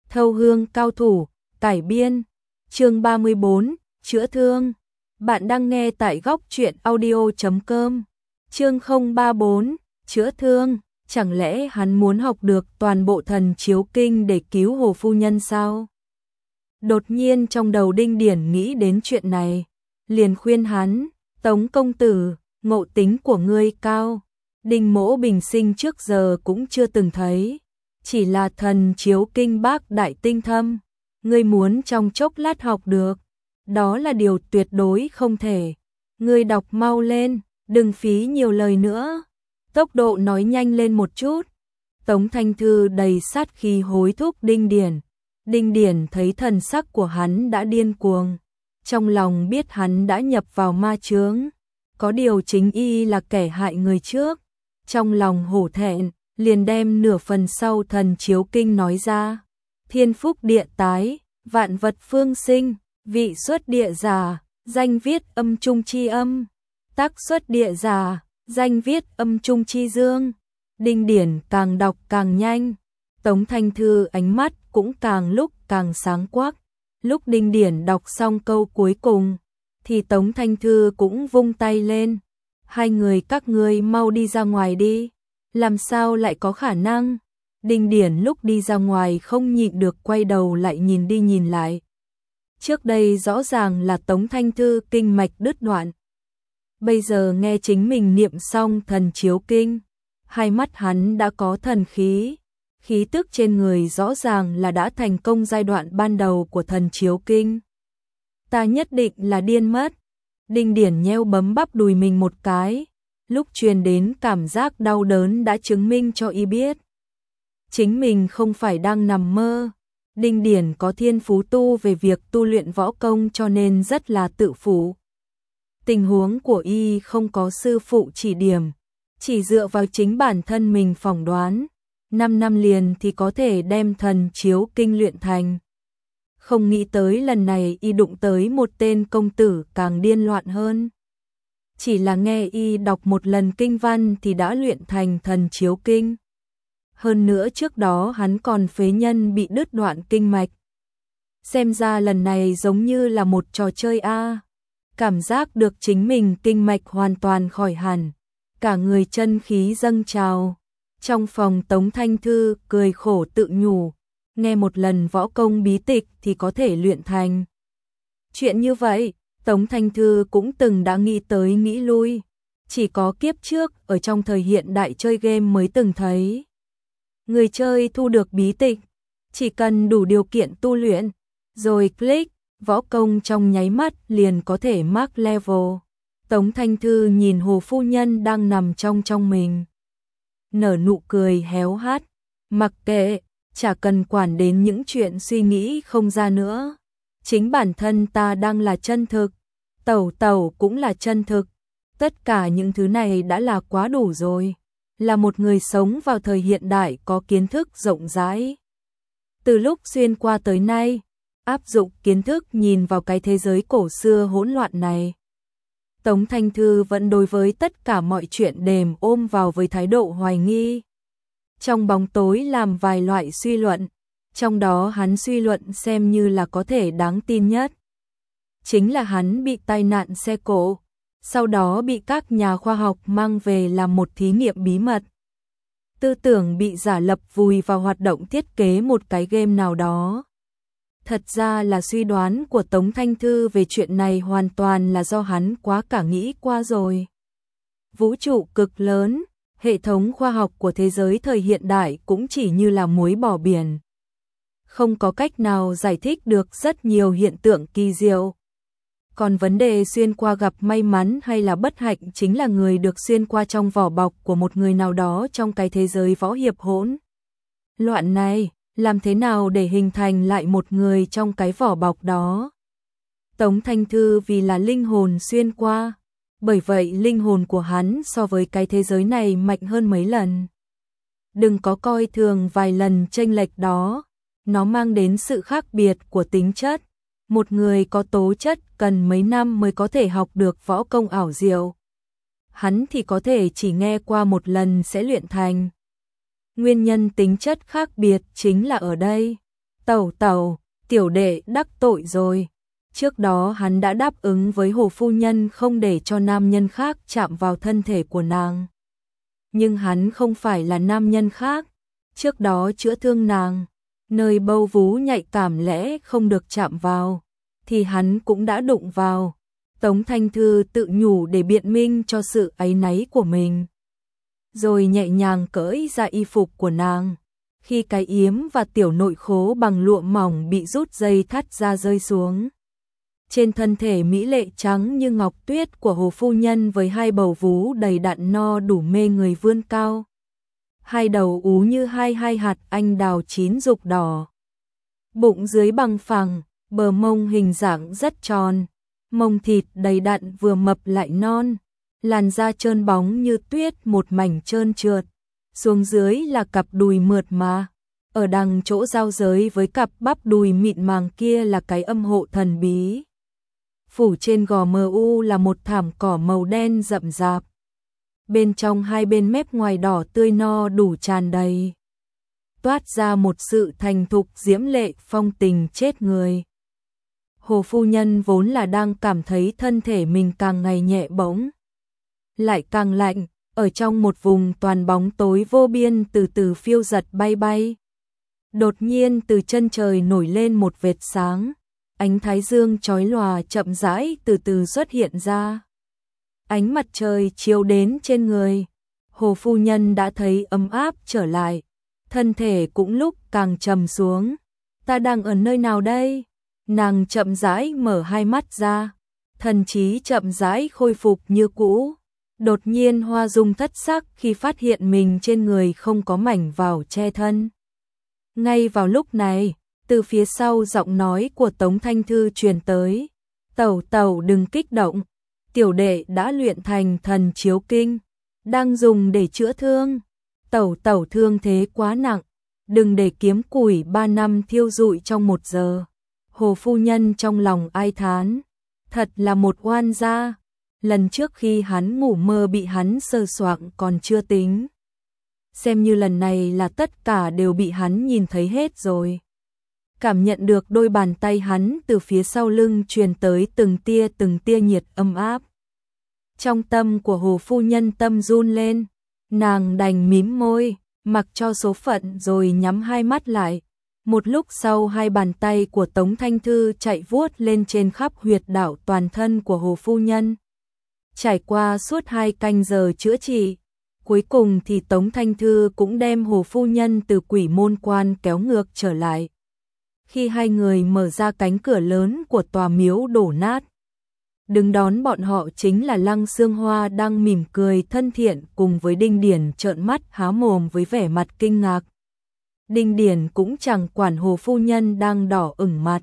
Thâu hương cao thủ, cải biên. Chương 34, chữa thương. Bạn đang nghe tại góc truyện audio.com. Chương 034, chữa thương. Chẳng lẽ hắn muốn học được toàn bộ thần chiếu kinh để cứu Hồ phu nhân sao? Đột nhiên trong đầu Đinh Điển nghĩ đến chuyện này, liền khuyên hắn, Tống công tử, ngộ tính của ngươi cao, Đinh mỗ bình sinh trước giờ cũng chưa từng thấy, chỉ là thần chiếu kinh bác đại tinh thâm, ngươi muốn trong chốc lát học được, đó là điều tuyệt đối không thể. Ngươi đọc mau lên, đừng phí nhiều lời nữa. Tốc độ nói nhanh lên một chút. Tống Thanh Thư đầy sát khí hối thúc Đinh Điển. Đinh Điển thấy thần sắc của hắn đã điên cuồng, trong lòng biết hắn đã nhập vào ma chướng, có điều chính y là kẻ hại người trước, trong lòng hổ thẹn, liền đem nửa phần sau thần chiếu kinh nói ra. Thiên phúc địa tái, vạn vật phương sinh, vị xuất địa giả, danh viết âm trung chi âm, tác xuất địa giả, danh viết âm trung chi dương. Đinh Điển càng đọc càng nhanh, Tống Thanh Thư ánh mắt cũng càng lúc càng sáng quắc. Lúc Đinh Điển đọc xong câu cuối cùng, thì Tống Thanh Thư cũng vung tay lên. Hai người các ngươi mau đi ra ngoài đi. Làm sao lại có khả năng? Đinh Điển lúc đi ra ngoài không nhịn được quay đầu lại nhìn đi nhìn lại. Trước đây rõ ràng là Tống Thanh Thư kinh mạch đứt đoạn. Bây giờ nghe chính mình niệm xong thần chiếu kinh, hai mắt hắn đã có thần khí. Khí tức trên người rõ ràng là đã thành công giai đoạn ban đầu của thần chiếu kinh. Ta nhất định là điên mất. Đinh Điển nheo bấm bắp đùi mình một cái, lúc truyền đến cảm giác đau đớn đã chứng minh cho y biết. Chính mình không phải đang nằm mơ. Đinh Điển có thiên phú tu về việc tu luyện võ công cho nên rất là tự phụ. Tình huống của y không có sư phụ chỉ điểm, chỉ dựa vào chính bản thân mình phỏng đoán. 5 năm liền thì có thể đem thần chiếu kinh luyện thành. Không nghĩ tới lần này y đụng tới một tên công tử càng điên loạn hơn. Chỉ là nghe y đọc một lần kinh văn thì đã luyện thành thần chiếu kinh. Hơn nữa trước đó hắn còn phế nhân bị đứt đoạn kinh mạch. Xem ra lần này giống như là một trò chơi a. Cảm giác được chính mình kinh mạch hoàn toàn khỏi hẳn, cả người chân khí dâng trào. Trong phòng Tống Thanh Thư cười khổ tự nhủ, nghe một lần võ công bí tịch thì có thể luyện thành. Chuyện như vậy, Tống Thanh Thư cũng từng đã nghĩ tới nghĩ lui, chỉ có kiếp trước ở trong thời hiện đại chơi game mới từng thấy. Người chơi thu được bí tịch, chỉ cần đủ điều kiện tu luyện, rồi click, võ công trong nháy mắt liền có thể mark level. Tống Thanh Thư nhìn Hồ phu nhân đang nằm trong mình, nở nụ cười héo hắt, mặc kệ, chả cần quản đến những chuyện suy nghĩ không ra nữa. Chính bản thân ta đang là chân thực, tẩu tẩu cũng là chân thực, tất cả những thứ này đã là quá đủ rồi, là một người sống vào thời hiện đại có kiến thức rộng rãi. Từ lúc xuyên qua tới nay, áp dụng kiến thức nhìn vào cái thế giới cổ xưa hỗn loạn này. Tống Thanh Thư vẫn đối với tất cả mọi chuyện đềm ôm vào với thái độ hoài nghi. Trong bóng tối làm vài loại suy luận, trong đó hắn suy luận xem như là có thể đáng tin nhất. Chính là hắn bị tai nạn xe cộ, sau đó bị các nhà khoa học mang về làm một thí nghiệm bí mật. Tư tưởng bị giả lập vùi vào hoạt động thiết kế một cái game nào đó. Thật ra là suy đoán của Tống Thanh Thư về chuyện này hoàn toàn là do hắn quá cả nghĩ qua rồi. Vũ trụ cực lớn, hệ thống khoa học của thế giới thời hiện đại cũng chỉ như là muối bỏ biển. Không có cách nào giải thích được rất nhiều hiện tượng kỳ diệu. Còn vấn đề xuyên qua gặp may mắn hay là bất hạnh chính là người được xuyên qua trong vỏ bọc của một người nào đó trong cái thế giới võ hiệp hỗn loạn này. Làm thế nào để hình thành lại một người trong cái vỏ bọc đó? Tống Thanh Thư vì là linh hồn xuyên qua, bởi vậy linh hồn của hắn so với cái thế giới này mạnh hơn mấy lần. Đừng có coi thường vài lần chênh lệch đó, nó mang đến sự khác biệt của tính chất. Một người có tố chất cần mấy năm mới có thể học được võ công ảo diệu. Hắn thì có thể chỉ nghe qua một lần sẽ luyện thành. Nguyên nhân tính chất khác biệt chính là ở đây. Tẩu tẩu, tiểu đệ đắc tội rồi. Trước đó hắn đã đáp ứng với Hồ phu nhân không để cho nam nhân khác chạm vào thân thể của nàng. Nhưng hắn không phải là nam nhân khác. Trước đó chữa thương nàng, nơi bâu vú nhạy cảm lẽ không được chạm vào, thì hắn cũng đã đụng vào. Tống Thanh Thư tự nhủ để biện minh cho sự áy náy của mình. Rồi nhẹ nhàng cởi ra y phục của nàng. Khi cái yếm và tiểu nội khố bằng lụa mỏng bị rút dây thắt ra rơi xuống. Trên thân thể mỹ lệ trắng như ngọc tuyết của Hồ phu nhân với hai bầu vú đầy đặn no đủ mê người vươn cao. Hai đầu ú như hai hạt anh đào chín rục đỏ. Bụng dưới bằng phẳng, bờ mông hình dạng rất tròn. Mông thịt đầy đặn vừa mập lại non. Làn da trơn bóng như tuyết một mảnh trơn trượt. Xuống dưới là cặp đùi mượt mà. Ở đằng chỗ giao giới với cặp bắp đùi mịn màng kia là cái âm hộ thần bí. Phủ trên gò mờ u là một thảm cỏ màu đen rậm rạp. Bên trong hai bên mép ngoài đỏ tươi no đủ tràn đầy. Toát ra một sự thành thục diễm lệ phong tình chết người. Hồ phu nhân vốn là đang cảm thấy thân thể mình càng ngày nhẹ bỗng lại càng lạnh, ở trong một vùng toàn bóng tối vô biên từ từ phiêu giật bay bay. Đột nhiên từ chân trời nổi lên một vệt sáng, ánh thái dương chói lòa chậm rãi từ từ xuất hiện ra. Ánh mặt trời chiếu đến trên người, Hồ phu nhân đã thấy ấm áp trở lại, thân thể cũng lúc càng trầm xuống. Ta đang ở nơi nào đây? Nàng chậm rãi mở hai mắt ra, thần trí chậm rãi khôi phục như cũ. Đột nhiên hoa dung thất sắc khi phát hiện mình trên người không có mảnh vào che thân. Ngay vào lúc này, từ phía sau giọng nói của Tống Thanh Thư truyền tới. Tẩu tẩu đừng kích động, tiểu đệ đã luyện thành thần chiếu kinh, đang dùng để chữa thương. Tẩu tẩu thương thế quá nặng, đừng để kiếm củi 3 năm thiêu rụi trong 1 giờ. Hồ phu nhân trong lòng ai thán, thật là một oan gia. Lần trước khi hắn ngủ mơ bị hắn sờ soạng còn chưa tính. Xem như lần này là tất cả đều bị hắn nhìn thấy hết rồi. Cảm nhận được đôi bàn tay hắn từ phía sau lưng truyền tới từng tia nhiệt ấm áp. Trong tâm của Hồ phu nhân tâm run lên, nàng đành mím môi, mặc cho số phận rồi nhắm hai mắt lại. Một lúc sau hai bàn tay của Tống Thanh Thư chạy vuốt lên trên khắp huyệt đạo toàn thân của Hồ phu nhân. Trải qua suốt 2 canh giờ chữa trị, cuối cùng thì Tống Thanh Thư cũng đem Hồ phu nhân từ quỷ môn quan kéo ngược trở lại. Khi hai người mở ra cánh cửa lớn của tòa miếu đổ nát, đứng đón bọn họ chính là Lăng Xương Hoa đang mỉm cười thân thiện cùng với Đinh Điển trợn mắt há mồm với vẻ mặt kinh ngạc. Đinh Điển cũng chẳng quản Hồ phu nhân đang đỏ ửng mặt.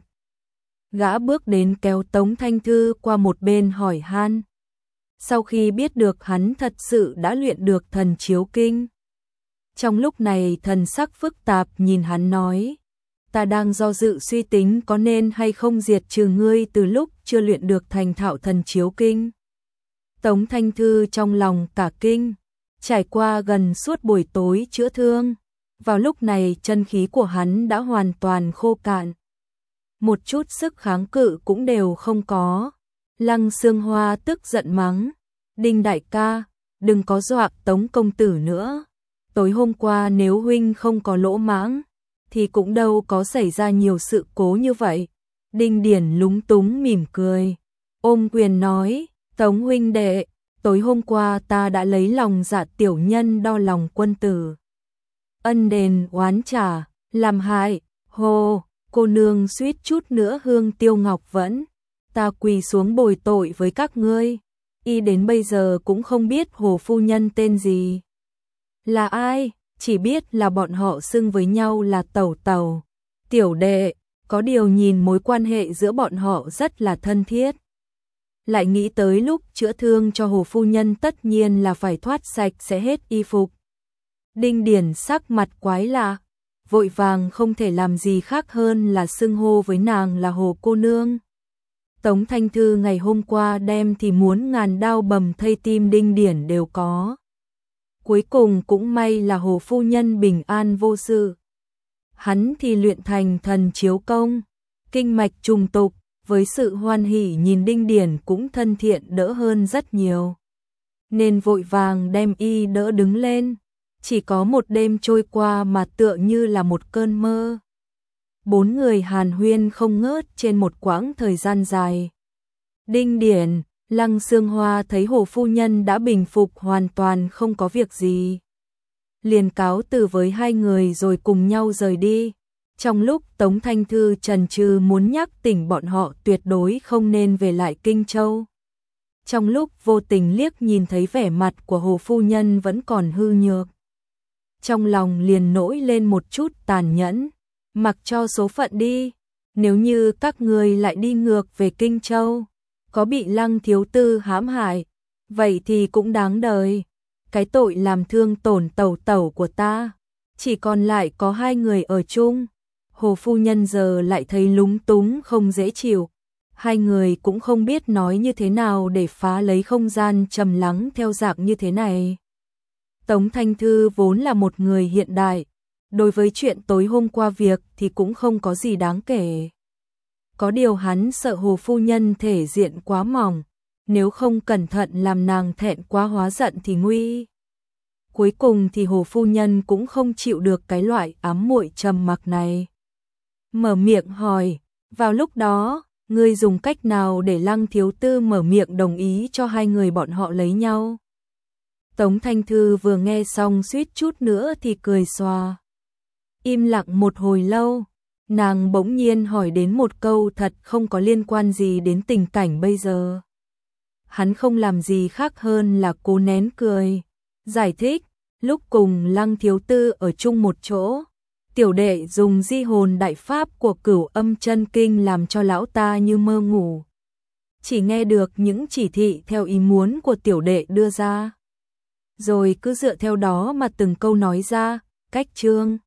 Gã bước đến kéo Tống Thanh Thư qua một bên hỏi han. Sau khi biết được hắn thật sự đã luyện được thần chiếu kinh. Trong lúc này thần sắc phức tạp nhìn hắn nói. Ta đang do dự suy tính có nên hay không diệt trừ ngươi từ lúc chưa luyện được thành thạo thần chiếu kinh. Tống Thanh Thư trong lòng cả kinh. Trải qua gần suốt buổi tối chữa thương. Vào lúc này chân khí của hắn đã hoàn toàn khô cạn. Một chút sức kháng cự cũng đều không có. Lăng Xương Hoa tức giận mắng. Đinh đại ca, đừng có dọa Tống công tử nữa. Tối hôm qua nếu huynh không có lỗ mãng, thì cũng đâu có xảy ra nhiều sự cố như vậy. Đinh Điển lúng túng mỉm cười. Ôm quyền nói, Tống huynh đệ, tối hôm qua ta đã lấy lòng dạ tiểu nhân đo lòng quân tử. Ân đền oán trả, làm hại, hồ, cô nương suýt chút nữa hương tiêu ngọc vẫn. Ta quỳ xuống bồi tội với các ngươi. Y đến bây giờ cũng không biết Hồ phu nhân tên gì. Là ai, chỉ biết là bọn họ xưng với nhau là tẩu tẩu, tiểu đệ, có điều nhìn mối quan hệ giữa bọn họ rất là thân thiết. Lại nghĩ tới lúc chữa thương cho Hồ phu nhân tất nhiên là phải thoát sạch sẽ hết y phục. Đinh Điển sắc mặt quái lạ, vội vàng không thể làm gì khác hơn là xưng hô với nàng là Hồ cô nương. Tống Thanh Thư ngày hôm qua đem thì muốn ngàn đao bầm thây tim Đinh Điển đều có. Cuối cùng cũng may là Hồ phu nhân bình an vô sự. hắn thì luyện thành thần chiếu công, kinh mạch trùng tục, với sự hoan hỉ nhìn Đinh Điển cũng thân thiện đỡ hơn rất nhiều. Nên vội vàng đem y đỡ đứng lên, chỉ có một đêm trôi qua mà tựa như là một cơn mơ. 4 người hàn huyên không ngớt trên một quãng thời gian dài. Đinh Điển, Lăng Xương Hoa thấy Hồ phu nhân đã bình phục hoàn toàn không có việc gì. Liền cáo từ với hai người rồi cùng nhau rời đi. Trong lúc Tống Thanh Thư chần chừ muốn nhắc tỉnh bọn họ tuyệt đối không nên về lại Kinh Châu. Trong lúc vô tình liếc nhìn thấy vẻ mặt của Hồ phu nhân vẫn còn hư nhược. Trong lòng liền nổi lên một chút tàn nhẫn, mặc cho số phận đi, nếu như các người lại đi ngược về Kinh Châu, có bị Lăng thiếu tư hãm hại, vậy thì cũng đáng đời. Cái tội làm thương tổn tẩu tẩu của ta, chỉ còn lại có hai người ở chung. Hồ phu nhân giờ lại thấy lúng túng không dễ chịu, hai người cũng không biết nói như thế nào để phá lấy không gian trầm lắng theo dạng như thế này. Tống Thanh Thư vốn là một người hiện đại, đối với chuyện tối hôm qua việc thì cũng không có gì đáng kể. Có điều hắn sợ Hồ phu nhân thể diện quá mỏng, nếu không cẩn thận làm nàng thẹn quá hóa giận thì nguy. Cuối cùng thì Hồ phu nhân cũng không chịu được cái loại ám muội trầm mặc này. Mở miệng hỏi, vào lúc đó, ngươi dùng cách nào để Lăng thiếu tư mở miệng đồng ý cho hai người bọn họ lấy nhau? Tống Thanh Thư vừa nghe xong suýt chút nữa thì cười xòa. Im lặng một hồi lâu, nàng bỗng nhiên hỏi đến một câu thật không có liên quan gì đến tình cảnh bây giờ. Hắn không làm gì khác hơn là cố nén cười, giải thích, lúc cùng Lăng thiếu tư ở chung một chỗ, tiểu đệ dùng di hồn đại pháp của Cửu Âm Chân Kinh làm cho lão ta như mơ ngủ. Chỉ nghe được những chỉ thị theo ý muốn của tiểu đệ đưa ra. Rồi cứ dựa theo đó mà từng câu nói ra, cách chương.